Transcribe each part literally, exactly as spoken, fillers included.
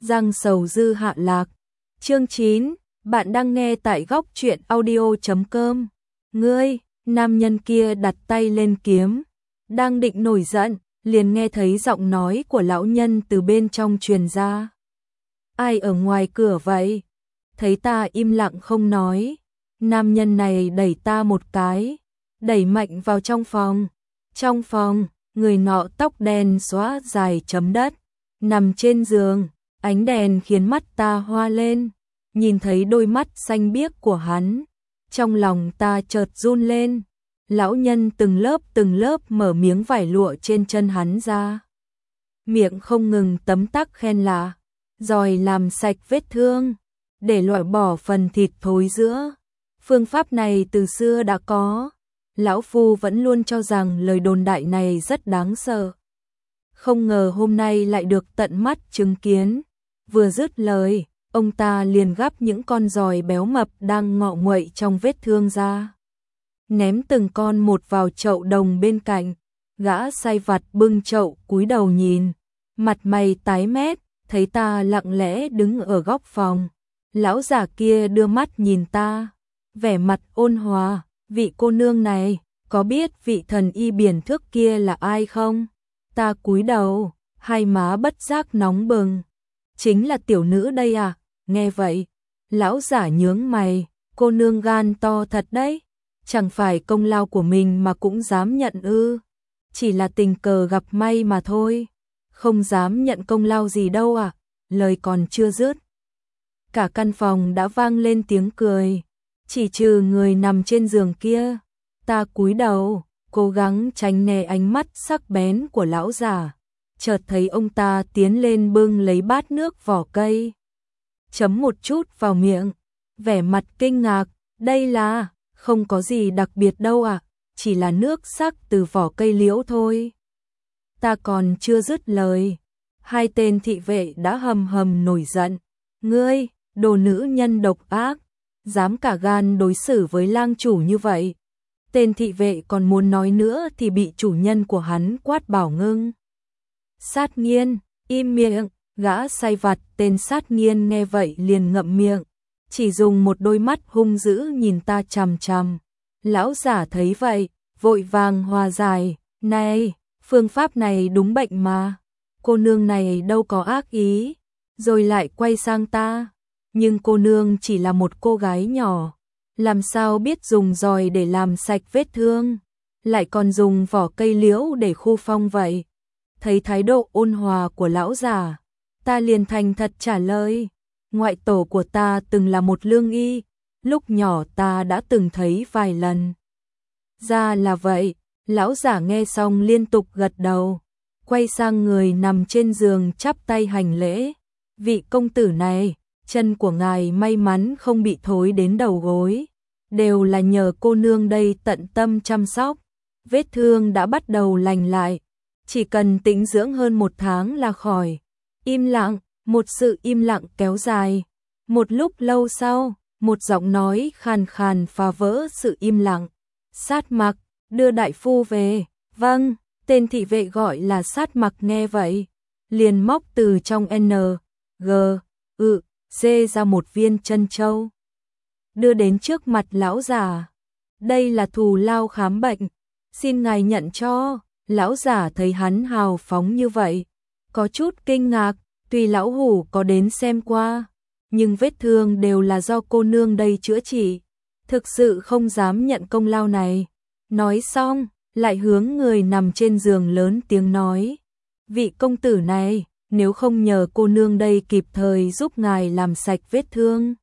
Giang Sầu Dư hạ lạc. Chương chín, bạn đang nghe tại góc truyện audio chấm com. Ngươi, nam nhân kia đặt tay lên kiếm, đang định nổi giận, liền nghe thấy giọng nói của lão nhân từ bên trong truyền ra. Ai ở ngoài cửa vậy? Thấy ta im lặng không nói, nam nhân này đẩy ta một cái, đẩy mạnh vào trong phòng. Trong phòng, người nọ tóc đen xóa dài chấm đất, nằm trên giường, ánh đèn khiến mắt ta hoa lên, nhìn thấy đôi mắt xanh biếc của hắn, trong lòng ta chợt run lên. Lão nhân từng lớp từng lớp mở miếng vải lụa trên chân hắn ra, miệng không ngừng tấm tắc khen lạ, rồi làm sạch vết thương, để loại bỏ phần thịt thối giữa. Phương pháp này từ xưa đã có, lão phu vẫn luôn cho rằng lời đồn đại này rất đáng sợ. Không ngờ hôm nay lại được tận mắt chứng kiến. Vừa dứt lời, ông ta liền gắp những con giòi béo mập đang ngọ nguậy trong vết thương ra, ném từng con một vào chậu đồng bên cạnh. Gã sai vặt bưng chậu cúi đầu nhìn, mặt mày tái mét, thấy ta lặng lẽ đứng ở góc phòng. Lão già kia đưa mắt nhìn ta, vẻ mặt ôn hòa. Vị cô nương này, có biết vị thần y biển thước kia là ai không? Ta cúi đầu, hai má bất giác nóng bừng. Chính là tiểu nữ đây à? Nghe vậy, lão giả nhướng mày, cô nương gan to thật đấy. Chẳng phải công lao của mình mà cũng dám nhận ư? Chỉ là tình cờ gặp may mà thôi, không dám nhận công lao gì đâu à? Lời còn chưa dứt, cả căn phòng đã vang lên tiếng cười, chỉ trừ người nằm trên giường kia. Ta cúi đầu, cố gắng tránh né ánh mắt sắc bén của lão già, chợt thấy ông ta tiến lên bưng lấy bát nước vỏ cây, chấm một chút vào miệng, vẻ mặt kinh ngạc. Đây là, không có gì đặc biệt đâu à, chỉ là nước sắc từ vỏ cây liễu thôi. Ta còn chưa dứt lời, hai tên thị vệ đã hầm hầm nổi giận. Ngươi, đồ nữ nhân độc ác, dám cả gan đối xử với lang chủ như vậy. Tên thị vệ còn muốn nói nữa thì bị chủ nhân của hắn quát bảo ngưng. Sát Nghiên, im miệng. Gã sai vặt tên Sát Nghiên nghe vậy liền ngậm miệng, chỉ dùng một đôi mắt hung dữ nhìn ta chằm chằm. Lão giả thấy vậy, vội vàng hòa giải. Này, phương pháp này đúng bệnh mà, cô nương này đâu có ác ý. Rồi lại quay sang ta, nhưng cô nương chỉ là một cô gái nhỏ, làm sao biết dùng giòi để làm sạch vết thương, lại còn dùng vỏ cây liễu để khu phong vậy? Thấy thái độ ôn hòa của lão già, ta liền thành thật trả lời. Ngoại tổ của ta từng là một lương y, lúc nhỏ ta đã từng thấy vài lần. Ra là vậy. Lão giả nghe xong liên tục gật đầu, quay sang người nằm trên giường chắp tay hành lễ. Vị công tử này, chân của ngài may mắn không bị thối đến đầu gối, đều là nhờ cô nương đây tận tâm chăm sóc. Vết thương đã bắt đầu lành lại, chỉ cần tĩnh dưỡng hơn một tháng là khỏi. Im lặng, một sự im lặng kéo dài. Một lúc lâu sau, một giọng nói khàn khàn phá vỡ sự im lặng. Sát Mặc, đưa đại phu về. Vâng. Tên thị vệ gọi là Sát Mặc nghe vậy, liền móc từ trong N, G, ự, C ra một viên chân châu, đưa đến trước mặt lão già. Đây là thù lao khám bệnh, xin ngài nhận cho. Lão già thấy hắn hào phóng như vậy, có chút kinh ngạc. Tuy lão hủ có đến xem qua, nhưng vết thương đều là do cô nương đây chữa trị, thực sự không dám nhận công lao này. Nói xong, lại hướng người nằm trên giường lớn tiếng nói. Vị công tử này, nếu không nhờ cô nương đây kịp thời giúp ngài làm sạch vết thương,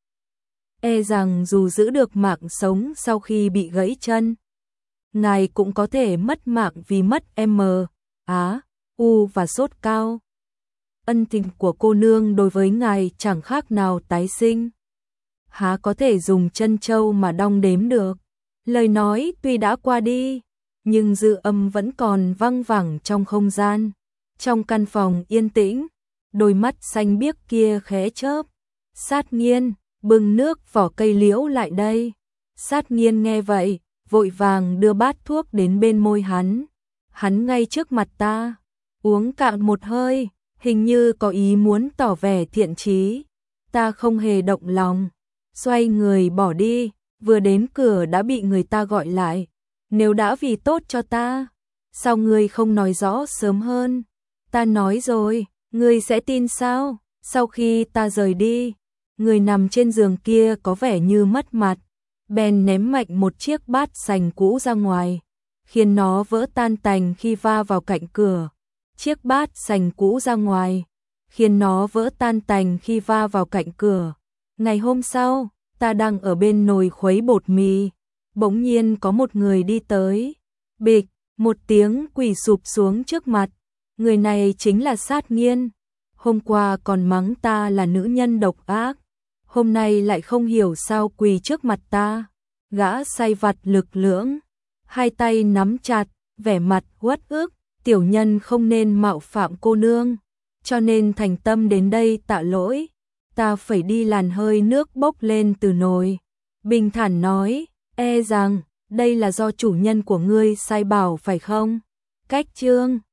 e rằng dù giữ được mạng sống sau khi bị gãy chân, ngài cũng có thể mất mạng vì mất M, Á, U và sốt cao. Ân tình của cô nương đối với ngài chẳng khác nào tái sinh, há có thể dùng chân châu mà đong đếm được. Lời nói tuy đã qua đi, nhưng dư âm vẫn còn văng vẳng trong không gian. Trong căn phòng yên tĩnh, đôi mắt xanh biếc kia khẽ chớp. Sát Nghiên, bưng nước vỏ cây liễu lại đây. Sát Nghiên nghe vậy, vội vàng đưa bát thuốc đến bên môi hắn. Hắn ngay trước mặt ta, uống cạn một hơi, hình như có ý muốn tỏ vẻ thiện chí. Ta không hề động lòng, xoay người bỏ đi, vừa đến cửa đã bị người ta gọi lại. Nếu đã vì tốt cho ta, sao ngươi không nói rõ sớm hơn? Ta nói rồi, ngươi sẽ tin sao? Sau khi ta rời đi, người nằm trên giường kia có vẻ như mất mặt, bèn ném mạnh một chiếc bát sành cũ ra ngoài, khiến nó vỡ tan tành khi va vào cạnh cửa. Chiếc bát sành cũ ra ngoài, khiến nó vỡ tan tành khi va vào cạnh cửa. Ngày hôm sau, ta đang ở bên nồi khuấy bột mì, bỗng nhiên có một người đi tới. Bịch, một tiếng quỳ sụp xuống trước mặt. Người này chính là Sát Nghiên. Hôm qua còn mắng ta là nữ nhân độc ác, hôm nay lại không hiểu sao quỳ trước mặt ta. Gã say vặt lực lưỡng, hai tay nắm chặt, vẻ mặt uất ức. Tiểu nhân không nên mạo phạm cô nương, cho nên thành tâm đến đây tạ lỗi. Ta phải đi làn hơi nước bốc lên từ nồi. Bình thản nói, e rằng đây là do chủ nhân của ngươi sai bảo phải không? Cách chương